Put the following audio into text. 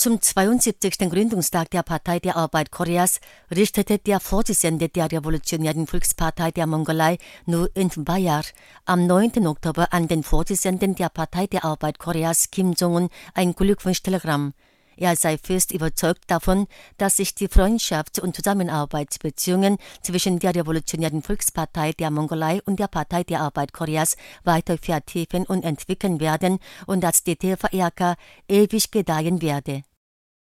Zum 72. Gründungstag der Partei der Arbeit Koreas richtete der Vorsitzende der Revolutionären Volkspartei der Mongolei, Noh In-Bayar, am 9. Oktober an den Vorsitzenden der Partei der Arbeit Koreas, Kim Jong-un, ein Glückwunschtelegramm. Er sei fest überzeugt davon, dass sich die Freundschafts- und Zusammenarbeitsbeziehungen zwischen der Revolutionären Volkspartei der Mongolei und der Partei der Arbeit Koreas weiter vertiefen und entwickeln werden und dass die TVRK ewig gedeihen werde.